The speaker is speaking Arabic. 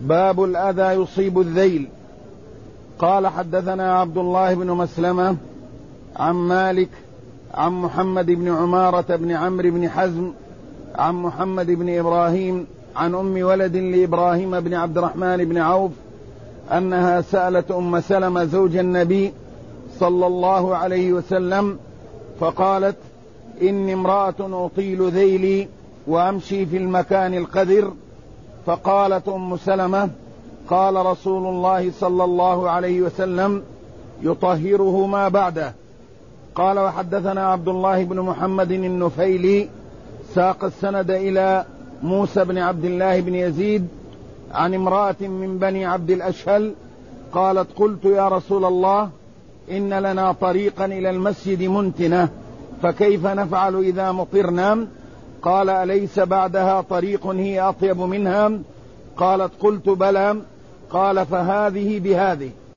باب الأذى يصيب الذيل. قال حدثنا عبد الله بن مسلمة عن مالك عن محمد بن عمارة بن عمرو بن حزم عن محمد بن إبراهيم عن أم ولد لإبراهيم بن عبد الرحمن بن عوف أنها سألت أم سلمة زوج النبي صلى الله عليه وسلم فقالت: إني امرأة أطيل ذيلي وأمشي في المكان القذر. فقالت أم سلمة: قال رسول الله صلى الله عليه وسلم: يطهره ما بعده. قال: وحدثنا عبد الله بن محمد النفيلي ساق السند إلى موسى بن عبد الله بن يزيد عن امرأة من بني عبد الأشهل قالت: قلت يا رسول الله إن لنا طريقا إلى المسجد منتنة فكيف نفعل إذا مطرنا؟ قال: أليس بعدها طريق هي أطيب منها؟ قالت: قلت بلى. قال: فهذه بهذه.